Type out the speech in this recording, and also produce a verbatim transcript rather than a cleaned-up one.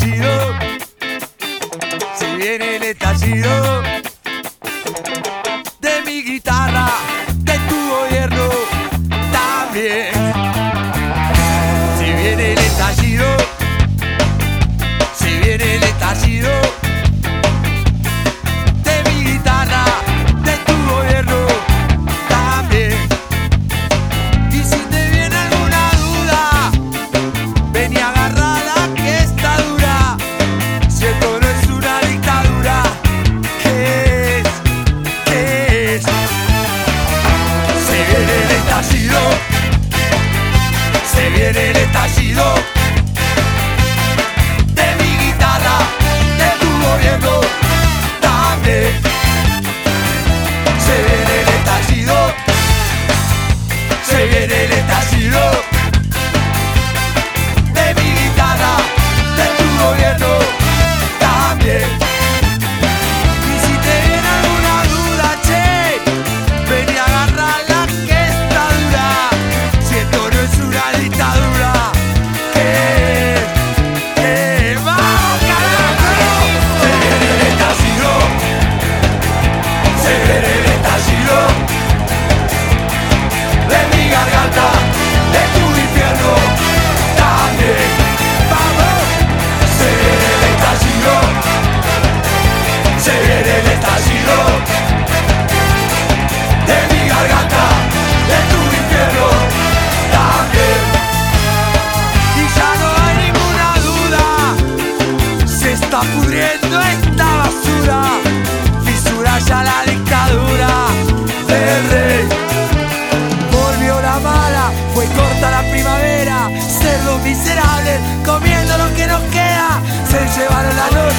estallido, se viene el estallido de mi guitarra, de tu gobierno también. Se viene el estallido, se viene el estallido de mi guitarra, de tu gobierno también. Y si te viene alguna duda, ven y agárrala que está dura. Si esto no es una dictadura, ¿qué es? ¿Qué es? Se viene el estallido, se viene el estallido de mi guitarra, de tu gobierno también. Se viene el estallido, se viene el estallido de mi guitarra, de tu gobierno también. Y si te viene alguna duda, che, ven y agarrala que está dura. Si esto no es una dictadura, ¿qué es? ¿Qué es? ¡Vamos, carajo! Se viene el estallido, se viene el estallido de mi garganta, de tu infierno también. ¡Vamos! Se viene el estallido, se viene el estallido de mi garganta, de tu infierno también. Y ya no hay ninguna duda, se está pudriendo esta basura, fisura ya la dictadura del rey. Volvió la mala, fue corta la primavera, cerdos miserables comiendo lo que nos queda, se llevaron la noche.